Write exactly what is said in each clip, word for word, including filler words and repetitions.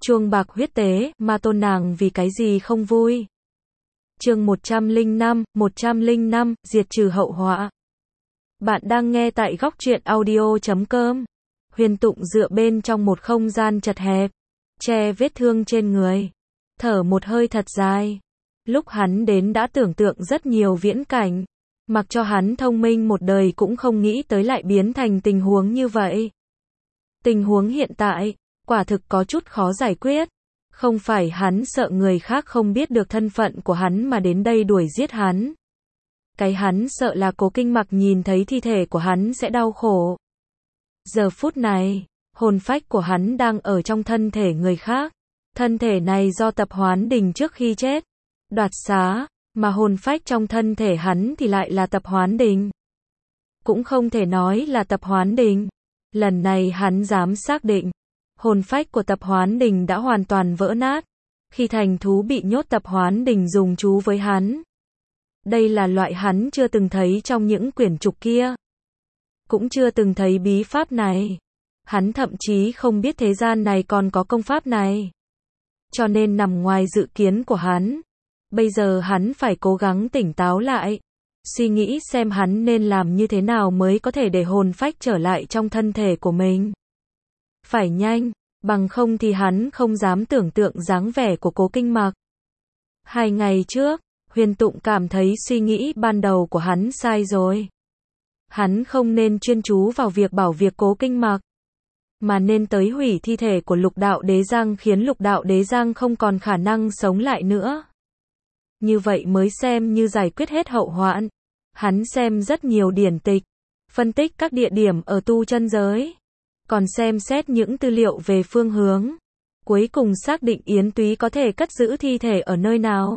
Chuông bạc huyết tế, ma tôn nàng vì cái gì không vui. Chương một trăm lẻ năm, một trăm lẻ năm, diệt trừ hậu họa. Bạn đang nghe tại góc truyện audio chấm com. Huyền Tụng dựa bên trong một không gian chật hẹp, che vết thương trên người, thở một hơi thật dài. Lúc hắn đến đã tưởng tượng rất nhiều viễn cảnh, mặc cho hắn thông minh một đời cũng không nghĩ tới lại biến thành tình huống như vậy. Tình huống hiện tại, quả thực có chút khó giải quyết. Không phải hắn sợ người khác không biết được thân phận của hắn mà đến đây đuổi giết hắn. Cái hắn sợ là Cố Kinh Mặc nhìn thấy thi thể của hắn sẽ đau khổ. Giờ phút này, hồn phách của hắn đang ở trong thân thể người khác. Thân thể này do Tập Hoán Đình trước khi chết đoạt xá, mà hồn phách trong thân thể hắn thì lại là Tập Hoán Đình. Cũng không thể nói là Tập Hoán Đình. Lần này hắn dám xác định, hồn phách của Tập Hoán Đình đã hoàn toàn vỡ nát. Khi thành thú bị nhốt, Tập Hoán Đình dùng chú với hắn. Đây là loại hắn chưa từng thấy trong những quyển trục kia. Cũng chưa từng thấy bí pháp này. Hắn thậm chí không biết thế gian này còn có công pháp này. Cho nên nằm ngoài dự kiến của hắn. Bây giờ hắn phải cố gắng tỉnh táo lại. Suy nghĩ xem hắn nên làm như thế nào mới có thể để hồn phách trở lại trong thân thể của mình. Phải nhanh, bằng không thì hắn không dám tưởng tượng dáng vẻ của Cố Kinh Mặc. Hai ngày trước, Huyền Tụng cảm thấy suy nghĩ ban đầu của hắn sai rồi. Hắn không nên chuyên chú vào việc bảo việc Cố Kinh Mặc, mà nên tới hủy thi thể của Lục Đạo Đế Giang, khiến Lục Đạo Đế Giang không còn khả năng sống lại nữa. Như vậy mới xem như giải quyết hết hậu hoạn. Hắn xem rất nhiều điển tịch, phân tích các địa điểm ở tu chân giới, còn xem xét những tư liệu về phương hướng. Cuối cùng xác định Yến Túy có thể cất giữ thi thể ở nơi nào.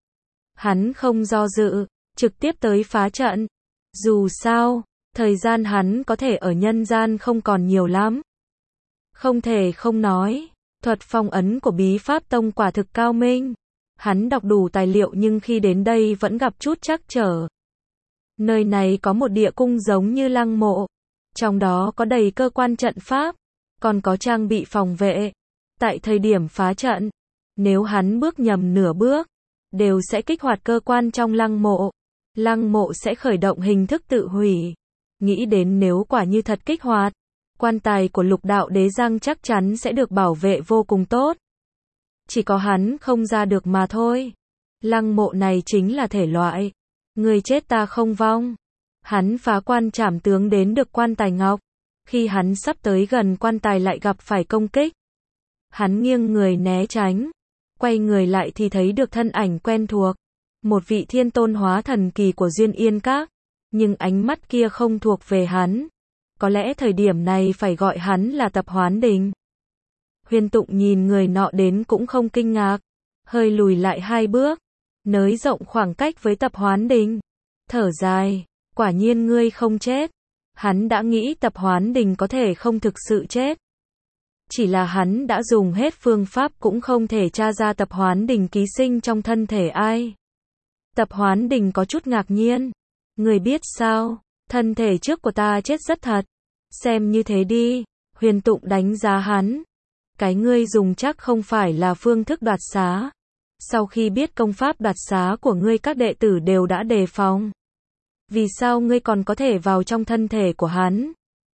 Hắn không do dự, trực tiếp tới phá trận. Dù sao, thời gian hắn có thể ở nhân gian không còn nhiều lắm. Không thể không nói, thuật phong ấn của Bí Pháp Tông quả thực cao minh. Hắn đọc đủ tài liệu nhưng khi đến đây vẫn gặp chút trắc trở. Nơi này có một địa cung giống như lăng mộ. Trong đó có đầy cơ quan trận pháp, còn có trang bị phòng vệ. Tại thời điểm phá trận, nếu hắn bước nhầm nửa bước, đều sẽ kích hoạt cơ quan trong lăng mộ. Lăng mộ sẽ khởi động hình thức tự hủy. Nghĩ đến nếu quả như thật kích hoạt, quan tài của Lục Đạo Đế Giang chắc chắn sẽ được bảo vệ vô cùng tốt. Chỉ có hắn không ra được mà thôi. Lăng mộ này chính là thể loại người chết ta không vong. Hắn phá quan trảm tướng đến được quan tài ngọc. Khi hắn sắp tới gần quan tài lại gặp phải công kích. Hắn nghiêng người né tránh. Quay người lại thì thấy được thân ảnh quen thuộc. Một vị thiên tôn hóa thần kỳ của Duyên Yên Các. Nhưng ánh mắt kia không thuộc về hắn. Có lẽ thời điểm này phải gọi hắn là Tập Hoán Đình. Huyền Tụng nhìn người nọ đến cũng không kinh ngạc. Hơi lùi lại hai bước, nới rộng khoảng cách với Tập Hoán Đình. Thở dài, quả nhiên ngươi không chết. Hắn đã nghĩ Tập Hoán Đình có thể không thực sự chết. Chỉ là hắn đã dùng hết phương pháp cũng không thể tra ra Tập Hoán Đình ký sinh trong thân thể ai. Tập Hoán Đình có chút ngạc nhiên. Người biết sao, thân thể trước của ta chết rất thật. Xem như thế đi. Huyền Tụng đánh giá hắn. Cái ngươi dùng chắc không phải là phương thức đoạt xá. Sau khi biết công pháp đoạt xá của ngươi các đệ tử đều đã đề phòng. Vì sao ngươi còn có thể vào trong thân thể của hắn?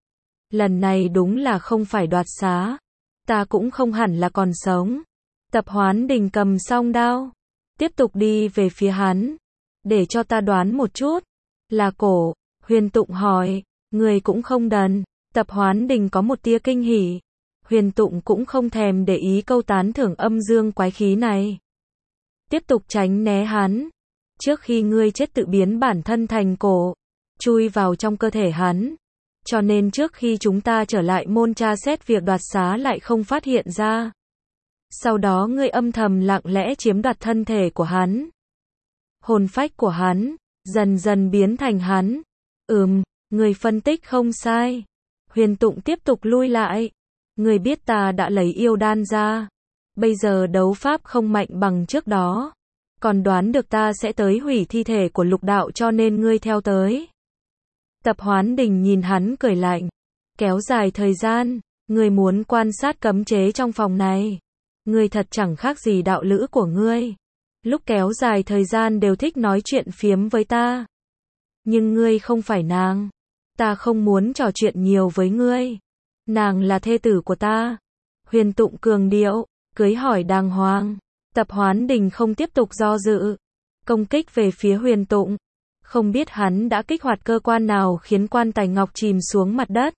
Lần này đúng là không phải đoạt xá. Ta cũng không hẳn là còn sống. Tập Hoán Đình cầm song đao, tiếp tục đi về phía hắn. Để cho ta đoán một chút. Là cổ. Huyền Tụng hỏi. Người cũng không đần. Tập Hoán Đình có một tia kinh hỉ. Huyền Tụng cũng không thèm để ý câu tán thưởng âm dương quái khí này. Tiếp tục tránh né hắn. Trước khi ngươi chết tự biến bản thân thành cổ, chui vào trong cơ thể hắn. Cho nên trước khi chúng ta trở lại môn tra xét việc đoạt xá lại không phát hiện ra. Sau đó ngươi âm thầm lặng lẽ chiếm đoạt thân thể của hắn. Hồn phách của hắn, dần dần biến thành hắn. Ừm, người phân tích không sai. Huyền Tụng tiếp tục lui lại. Ngươi biết ta đã lấy yêu đan ra. Bây giờ đấu pháp không mạnh bằng trước đó. Còn đoán được ta sẽ tới hủy thi thể của Lục Đạo cho nên ngươi theo tới. Tập Hoán Đình nhìn hắn cười lạnh. Kéo dài thời gian, ngươi muốn quan sát cấm chế trong phòng này. Ngươi thật chẳng khác gì đạo lữ của ngươi. Lúc kéo dài thời gian đều thích nói chuyện phiếm với ta. Nhưng ngươi không phải nàng. Ta không muốn trò chuyện nhiều với ngươi. Nàng là thê tử của ta. Huyền Tụng cường điệu, cưới hỏi đàng hoàng. Tập Hoán Đình không tiếp tục do dự. Công kích về phía Huyền Tụng. Không biết hắn đã kích hoạt cơ quan nào khiến quan tài ngọc chìm xuống mặt đất.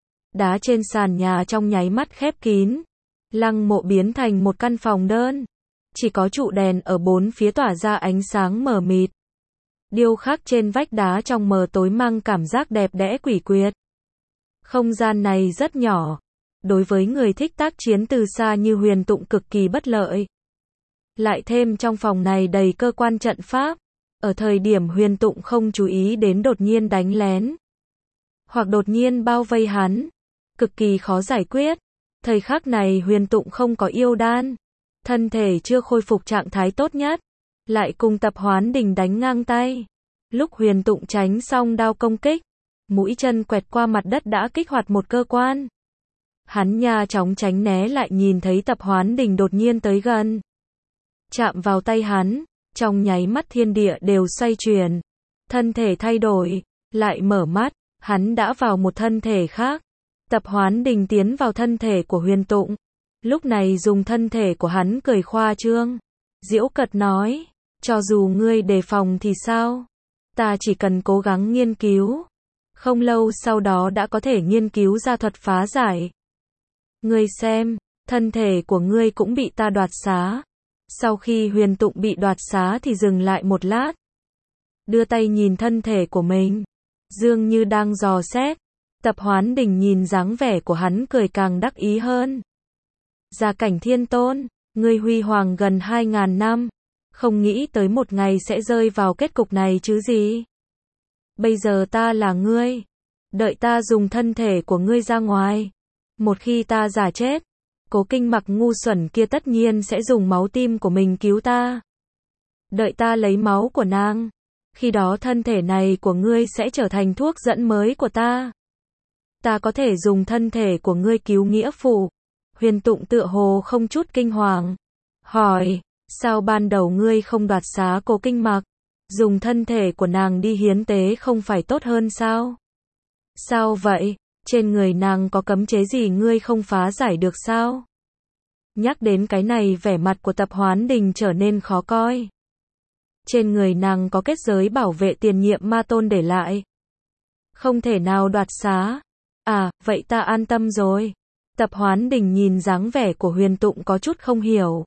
Đá trên sàn nhà trong nháy mắt khép kín. Lăng mộ biến thành một căn phòng đơn. Chỉ có trụ đèn ở bốn phía tỏa ra ánh sáng mờ mịt. Điêu khắc trên vách đá trong mờ tối mang cảm giác đẹp đẽ quỷ quyệt. Không gian này rất nhỏ. Đối với người thích tác chiến từ xa như Huyền Tụng cực kỳ bất lợi. Lại thêm trong phòng này đầy cơ quan trận pháp. Ở thời điểm Huyền Tụng không chú ý đến đột nhiên đánh lén. Hoặc đột nhiên bao vây hắn. Cực kỳ khó giải quyết. Thời khắc này Huyền Tụng không có yêu đan. Thân thể chưa khôi phục trạng thái tốt nhất. Lại cùng Tập Hoán Đình đánh ngang tay. Lúc Huyền Tụng tránh xong đao công kích. Mũi chân quẹt qua mặt đất đã kích hoạt một cơ quan. Hắn nha chóng tránh né lại nhìn thấy Tập Hoán Đình đột nhiên tới gần. Chạm vào tay hắn. Trong nháy mắt thiên địa đều xoay chuyển. Thân thể thay đổi. Lại mở mắt. Hắn đã vào một thân thể khác. Tập Hoán Đình tiến vào thân thể của Huyền Tụng. Lúc này dùng thân thể của hắn cười khoa trương. Giễu cợt nói. Cho dù ngươi đề phòng thì sao? Ta chỉ cần cố gắng nghiên cứu. Không lâu sau đó đã có thể nghiên cứu ra thuật phá giải. Ngươi xem. Thân thể của ngươi cũng bị ta đoạt xá. Sau khi Huyền Tụng bị đoạt xá thì dừng lại một lát. Đưa tay nhìn thân thể của mình. Dường như đang dò xét. Tập Hoán Đình nhìn dáng vẻ của hắn cười càng đắc ý hơn. Gia cảnh thiên tôn, ngươi huy hoàng gần hai ngàn năm. Không nghĩ tới một ngày sẽ rơi vào kết cục này chứ gì. Bây giờ ta là ngươi. Đợi ta dùng thân thể của ngươi ra ngoài. Một khi ta giả chết, Cố Kinh Mặc ngu xuẩn kia tất nhiên sẽ dùng máu tim của mình cứu ta. Đợi ta lấy máu của nàng. Khi đó thân thể này của ngươi sẽ trở thành thuốc dẫn mới của ta. Ta có thể dùng thân thể của ngươi cứu nghĩa phụ. Huyền Tụng tựa hồ không chút kinh hoàng. Hỏi, sao ban đầu ngươi không đoạt xá Cố Kinh Mặc? Dùng thân thể của nàng đi hiến tế không phải tốt hơn sao? Sao vậy? Trên người nàng có cấm chế gì ngươi không phá giải được sao? Nhắc đến cái này vẻ mặt của Tập Hoán Đình trở nên khó coi. Trên người nàng có kết giới bảo vệ tiền nhiệm ma tôn để lại. Không thể nào đoạt xá. À, vậy ta an tâm rồi. Tập Hoán Đình nhìn dáng vẻ của Huyền Tụng có chút không hiểu.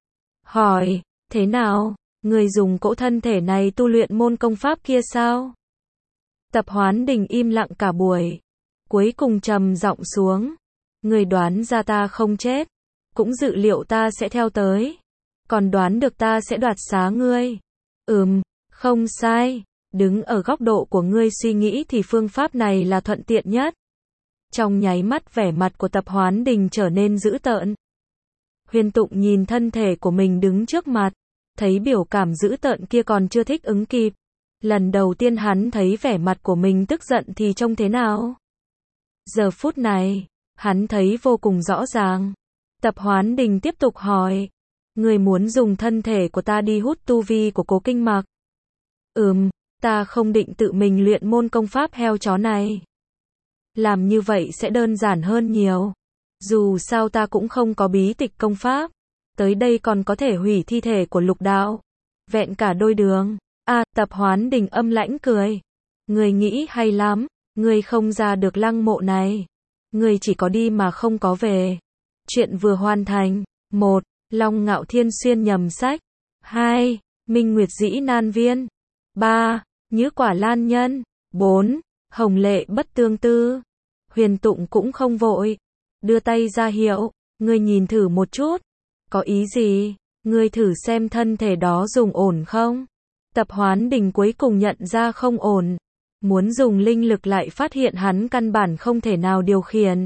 Hỏi, thế nào? Người dùng cỗ thân thể này tu luyện môn công pháp kia sao? Tập Hoán Đình im lặng cả buổi. Cuối cùng trầm giọng xuống. Người đoán ra ta không chết. Cũng dự liệu ta sẽ theo tới. Còn đoán được ta sẽ đoạt xá ngươi. Ừm, không sai. Đứng ở góc độ của ngươi suy nghĩ thì phương pháp này là thuận tiện nhất. Trong nháy mắt vẻ mặt của Tập Hoán Đình trở nên dữ tợn. Huyền Tụng nhìn thân thể của mình đứng trước mặt. Thấy biểu cảm dữ tợn kia còn chưa thích ứng kịp. Lần đầu tiên hắn thấy vẻ mặt của mình tức giận thì trông thế nào? Giờ phút này, hắn thấy vô cùng rõ ràng. Tập Hoán Đình tiếp tục hỏi. Người muốn dùng thân thể của ta đi hút tu vi của Cố Kinh Mặc. Ừm, ta không định tự mình luyện môn công pháp heo chó này. Làm như vậy sẽ đơn giản hơn nhiều. Dù sao ta cũng không có bí tịch công pháp. Tới đây còn có thể hủy thi thể của Lục Đạo. Vẹn cả đôi đường. À, Tập Hoán Đình âm lãnh cười. Người nghĩ hay lắm. Người không ra được lăng mộ này. Người chỉ có đi mà không có về. Chuyện vừa hoàn thành. một. Long Ngạo Thiên xuyên nhầm sách. hai. Minh Nguyệt Dĩ Nan Viên. ba. Nhứ Quả Lan Nhân. bốn. Hồng Lệ Bất Tương Tư. Huyền Tụng cũng không vội. Đưa tay ra hiệu. Ngươi nhìn thử một chút. Có ý gì? Ngươi thử xem thân thể đó dùng ổn không? Tập Hoán Đình cuối cùng nhận ra không ổn. Muốn dùng linh lực lại phát hiện hắn căn bản không thể nào điều khiển.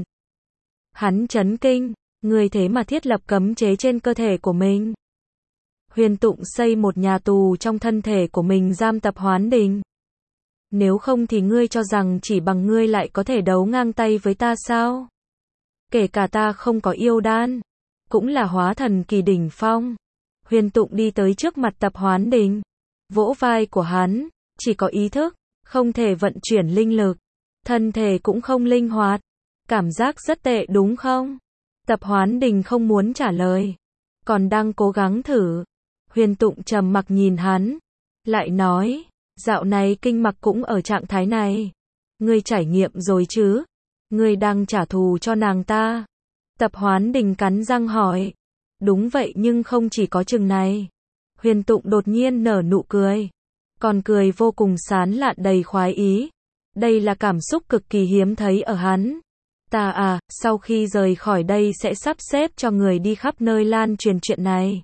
Hắn chấn kinh. Ngươi thế mà thiết lập cấm chế trên cơ thể của mình. Huyền Tụng xây một nhà tù trong thân thể của mình giam Tập Hoán Đình. Nếu không thì ngươi cho rằng chỉ bằng ngươi lại có thể đấu ngang tay với ta sao? Kể cả ta không có yêu đan. cũng là hóa thần kỳ đỉnh phong. Huyền Tụng đi tới trước mặt Tập Hoán Đình, vỗ vai của hắn, chỉ có ý thức, không thể vận chuyển linh lực, thân thể cũng không linh hoạt, cảm giác rất tệ đúng không? Tập Hoán Đình không muốn trả lời, còn đang cố gắng thử. Huyền Tụng trầm mặc nhìn hắn, lại nói, dạo này kinh mặc cũng ở trạng thái này. Ngươi trải nghiệm rồi chứ? Ngươi đang trả thù cho nàng ta. Tập Hoán Đình cắn răng hỏi. Đúng vậy nhưng không chỉ có chừng này. Huyền Tụng đột nhiên nở nụ cười. Còn cười vô cùng sán lạn đầy khoái ý. Đây là cảm xúc cực kỳ hiếm thấy ở hắn. Ta à, sau khi rời khỏi đây sẽ sắp xếp cho người đi khắp nơi lan truyền chuyện này.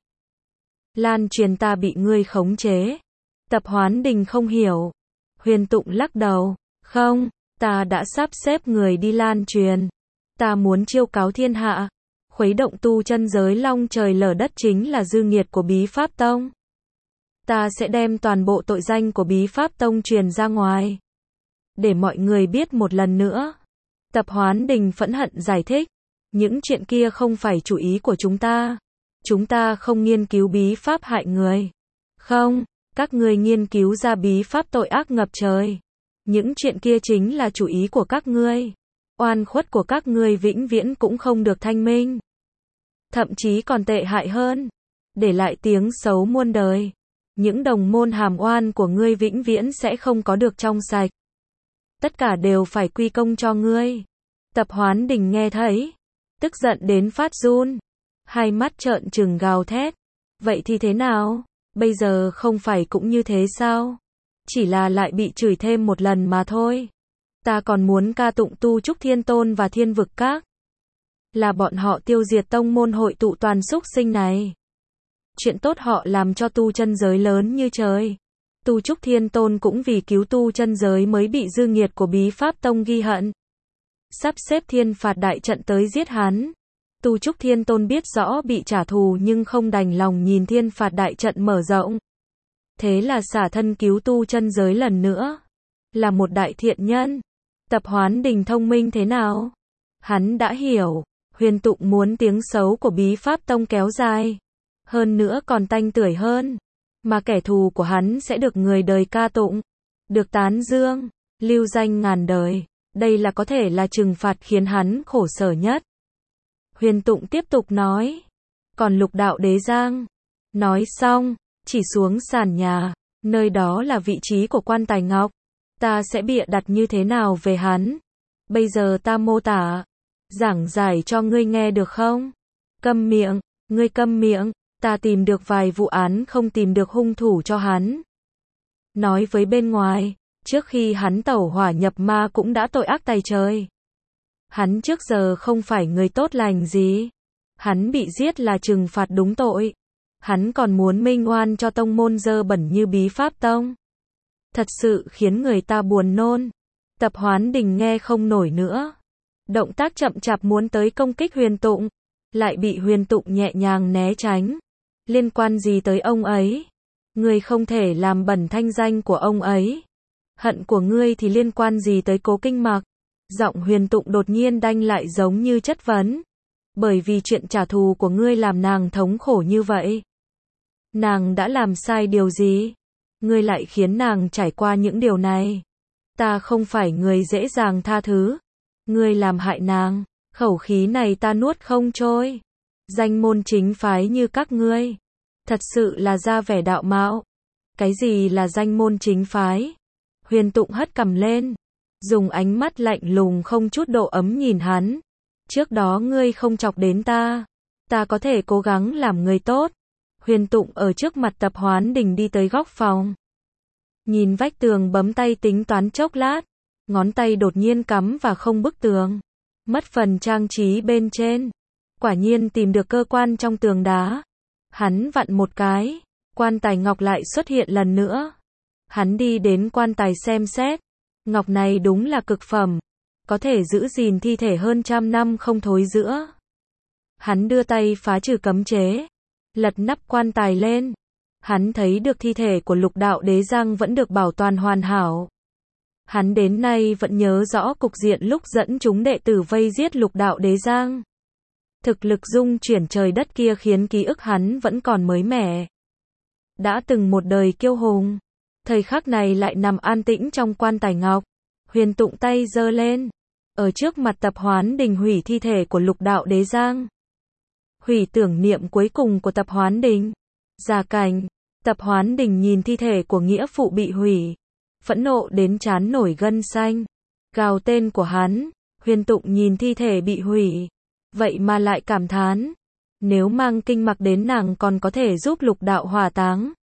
Lan truyền ta bị ngươi khống chế. Tập Hoán Đình không hiểu. Huyền Tụng lắc đầu. Không, ta đã sắp xếp người đi lan truyền. Ta muốn chiêu cáo thiên hạ. Khuấy động tu chân giới long trời lở đất chính là dư nghiệt của Bí Pháp Tông. Ta sẽ đem toàn bộ tội danh của Bí Pháp Tông truyền ra ngoài. Để mọi người biết một lần nữa. Tập Hoán Đình phẫn hận giải thích. Những chuyện kia không phải chủ ý của chúng ta. Chúng ta không nghiên cứu bí pháp hại người. Không, các ngươi nghiên cứu ra bí pháp tội ác ngập trời. Những chuyện kia chính là chủ ý của các ngươi. Oan khuất của các ngươi vĩnh viễn cũng không được thanh minh. Thậm chí còn tệ hại hơn. Để lại tiếng xấu muôn đời. Những đồng môn hàm oan của ngươi vĩnh viễn sẽ không có được trong sạch. Tất cả đều phải quy công cho ngươi. Tập Hoán Đình nghe thấy, tức giận đến phát run. Hai mắt trợn trừng gào thét. Vậy thì thế nào? Bây giờ không phải cũng như thế sao? Chỉ là lại bị chửi thêm một lần mà thôi. Ta còn muốn ca tụng tu trúc thiên tôn và thiên vực các. Là bọn họ tiêu diệt tông môn hội tụ toàn súc sinh này. Chuyện tốt họ làm cho tu chân giới lớn như trời. Tu trúc thiên tôn cũng vì cứu tu chân giới mới bị dư nghiệt của Bí Pháp Tông ghi hận. Sắp xếp thiên phạt đại trận tới giết hắn. Tu trúc thiên tôn biết rõ bị trả thù nhưng không đành lòng nhìn thiên phạt đại trận mở rộng. Thế là xả thân cứu tu chân giới lần nữa. Là một đại thiện nhân. Tập Hoán Đình thông minh thế nào? Hắn đã hiểu. Huyền Tụng muốn tiếng xấu của Bí Pháp Tông kéo dài. Hơn nữa còn tanh tưởi hơn. Mà kẻ thù của hắn sẽ được người đời ca tụng. Được tán dương. Lưu danh ngàn đời. Đây là có thể là trừng phạt khiến hắn khổ sở nhất. Huyền Tụng tiếp tục nói. Còn Lục Đạo Đế Giang. Nói xong, chỉ xuống sàn nhà. Nơi đó là vị trí của Quan Tài Ngọc. Ta sẽ bịa đặt như thế nào về hắn? Bây giờ ta mô tả. Giảng giải cho ngươi nghe được không? Câm miệng, ngươi câm miệng. Ta tìm được vài vụ án không tìm được hung thủ cho hắn. Nói với bên ngoài, trước khi hắn tẩu hỏa nhập ma cũng đã tội ác tày trời. Hắn trước giờ không phải người tốt lành gì. Hắn bị giết là trừng phạt đúng tội. Hắn còn muốn minh oan cho tông môn dơ bẩn như Bí Pháp Tông. Thật sự khiến người ta buồn nôn. Tập Hoán Đình nghe không nổi nữa. Động tác chậm chạp muốn tới công kích Huyền Tụng. Lại bị Huyền Tụng nhẹ nhàng né tránh. Liên quan gì tới ông ấy? Ngươi không thể làm bẩn thanh danh của ông ấy. Hận của ngươi thì liên quan gì tới Cố Kinh Mặc? Giọng Huyền Tụng đột nhiên đanh lại giống như chất vấn. Bởi vì chuyện trả thù của ngươi làm nàng thống khổ như vậy. Nàng đã làm sai điều gì? Ngươi lại khiến nàng trải qua những điều này. Ta không phải người dễ dàng tha thứ. Ngươi làm hại nàng. Khẩu khí này ta nuốt không trôi. Danh môn chính phái như các ngươi. Thật sự là ra vẻ đạo mạo. Cái gì là danh môn chính phái? Huyền Tụng hất cằm lên. Dùng ánh mắt lạnh lùng không chút độ ấm nhìn hắn. Trước đó ngươi không chọc đến ta. Ta có thể cố gắng làm người tốt. Huyền Tụng ở trước mặt Tập Hoán Đình đi tới góc phòng. Nhìn vách tường bấm tay tính toán chốc lát. Ngón tay đột nhiên cắm vào không bức tường. Mất phần trang trí bên trên. Quả nhiên tìm được cơ quan trong tường đá. Hắn vặn một cái. Quan tài ngọc lại xuất hiện lần nữa. Hắn đi đến quan tài xem xét. Ngọc này đúng là cực phẩm. Có thể giữ gìn thi thể hơn trăm năm không thối rữa. Hắn đưa tay phá trừ cấm chế. Lật nắp quan tài lên. Hắn thấy được thi thể của Lục Đạo Đế Giang vẫn được bảo toàn hoàn hảo. Hắn đến nay vẫn nhớ rõ cục diện lúc dẫn chúng đệ tử vây giết Lục Đạo Đế Giang. Thực lực dung chuyển trời đất kia khiến ký ức hắn vẫn còn mới mẻ. Đã từng một đời kiêu hùng, thời khắc này lại nằm an tĩnh trong quan tài ngọc. Huyền Tụng tay giơ lên, ở trước mặt Tập Hoán Đình hủy thi thể của Lục Đạo Đế Giang. Hủy tưởng niệm cuối cùng của Tập Hoán Đình. Già Cảnh, Tập Hoán Đình nhìn thi thể của nghĩa phụ bị hủy, phẫn nộ đến trán nổi gân xanh, gào tên của hắn. Huyền Tụng nhìn thi thể bị hủy, vậy mà lại cảm thán, nếu mang kinh mặc đến nàng còn có thể giúp Lục Đạo hỏa táng.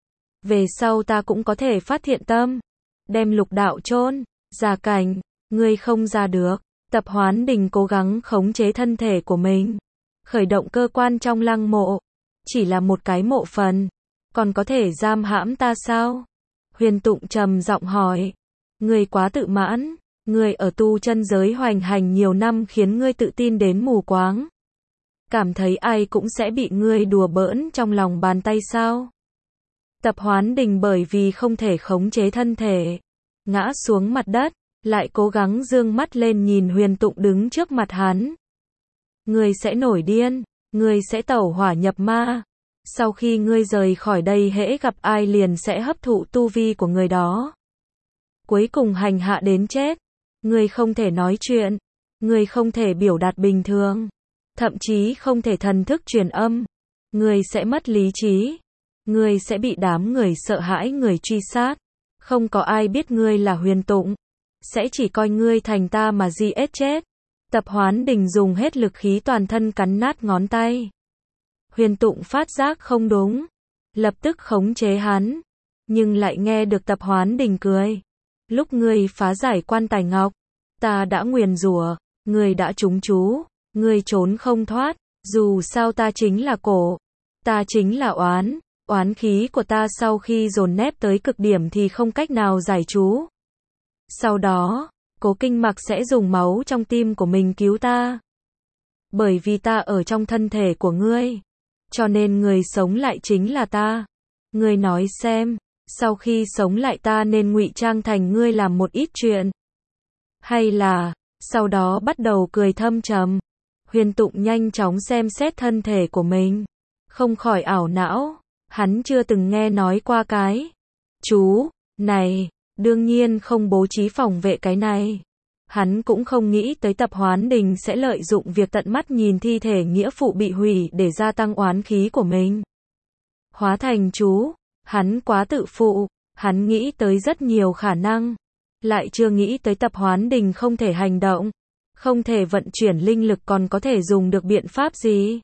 Về sau ta cũng có thể phát thiện tâm, đem Lục Đạo chôn. Già Cảnh, ngươi không ra được. Tập Hoán Đình cố gắng khống chế thân thể của mình, khởi động cơ quan trong lăng mộ. Chỉ là một cái mộ phần, còn có thể giam hãm ta sao? Huyền Tụng trầm giọng hỏi. Ngươi quá tự mãn, ngươi ở tu chân giới hoành hành nhiều năm khiến ngươi tự tin đến mù quáng. Cảm thấy ai cũng sẽ bị ngươi đùa bỡn trong lòng bàn tay sao? Tập Hoán Đình bởi vì không thể khống chế thân thể, ngã xuống mặt đất, lại cố gắng dương mắt lên nhìn Huyền Tụng đứng trước mặt hắn. Ngươi sẽ nổi điên, ngươi sẽ tẩu hỏa nhập ma. Sau khi ngươi rời khỏi đây hễ gặp ai liền sẽ hấp thụ tu vi của người đó. Cuối cùng hành hạ đến chết. Ngươi không thể nói chuyện, ngươi không thể biểu đạt bình thường, thậm chí không thể thần thức truyền âm. Ngươi sẽ mất lý trí, ngươi sẽ bị đám người sợ hãi người truy sát. Không có ai biết ngươi là Huyền Tụng, sẽ chỉ coi ngươi thành ta mà di ết chết. Tập Hoán Đình dùng hết lực khí toàn thân cắn nát ngón tay. Huyền Tụng phát giác không đúng, lập tức khống chế hắn, nhưng lại nghe được Tập Hoán Đình cười. Lúc ngươi phá giải quan tài ngọc, ta đã nguyền rủa, ngươi đã trúng chú, ngươi trốn không thoát, dù sao ta chính là cổ, ta chính là oán, oán khí của ta sau khi dồn nép tới cực điểm thì không cách nào giải chú. Sau đó, Cố Kinh Mặc sẽ dùng máu trong tim của mình cứu ta. Bởi vì ta ở trong thân thể của ngươi, cho nên người sống lại chính là ta. Ngươi nói xem, sau khi sống lại ta nên ngụy trang thành ngươi làm một ít chuyện, hay là sau đó bắt đầu cười thâm trầm. Huyền Tụng nhanh chóng xem xét thân thể của mình, không khỏi ảo não, hắn chưa từng nghe nói qua cái chú này, đương nhiên không bố trí phòng vệ cái này. Hắn cũng không nghĩ tới Tập Hoán Đình sẽ lợi dụng việc tận mắt nhìn thi thể nghĩa phụ bị hủy để gia tăng oán khí của mình. Hóa thành chú, hắn quá tự phụ, hắn nghĩ tới rất nhiều khả năng, lại chưa nghĩ tới Tập Hoán Đình không thể hành động, không thể vận chuyển linh lực, còn có thể dùng được biện pháp gì.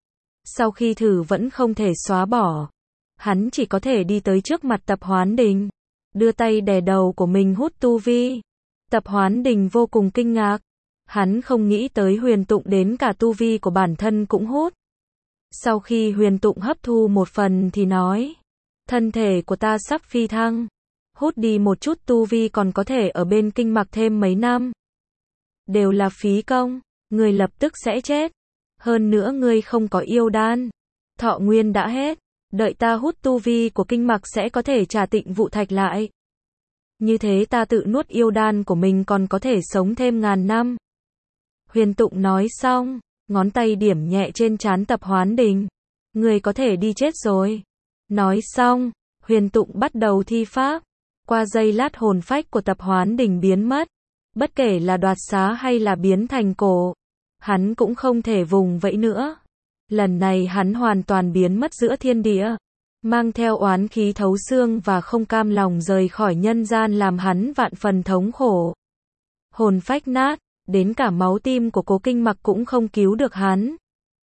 Sau khi thử vẫn không thể xóa bỏ, hắn chỉ có thể đi tới trước mặt Tập Hoán Đình, đưa tay đè đầu của mình hút tu vi. Tập Hoán Đình vô cùng kinh ngạc, hắn không nghĩ tới Huyền Tụng đến cả tu vi của bản thân cũng hút. Sau khi Huyền Tụng hấp thu một phần thì nói, thân thể của ta sắp phi thăng, hút đi một chút tu vi còn có thể ở bên Kinh Mặc thêm mấy năm. Đều là phí công, ngươi lập tức sẽ chết. Hơn nữa ngươi không có yêu đan, thọ nguyên đã hết, đợi ta hút tu vi của Kinh Mặc sẽ có thể trả Tịnh Vụ Thạch lại. Như thế ta tự nuốt yêu đan của mình còn có thể sống thêm ngàn năm. Huyền Tụng nói xong, ngón tay điểm nhẹ trên trán Tập Hoán Đình. Ngươi có thể đi chết rồi. Nói xong, Huyền Tụng bắt đầu thi pháp. Qua giây lát hồn phách của Tập Hoán Đình biến mất. Bất kể là đoạt xá hay là biến thành cổ, hắn cũng không thể vùng vẫy nữa. Lần này hắn hoàn toàn biến mất giữa thiên địa, mang theo oán khí thấu xương và không cam lòng rời khỏi nhân gian làm hắn vạn phần thống khổ. Hồn phách nát, đến cả máu tim của Cố Kinh Mặc cũng không cứu được hắn.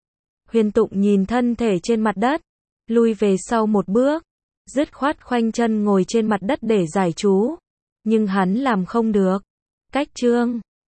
Huyền Tụng nhìn thân thể trên mặt đất, lui về sau một bước, dứt khoát khoanh chân ngồi trên mặt đất để giải chú. Nhưng hắn làm không được. Cách chương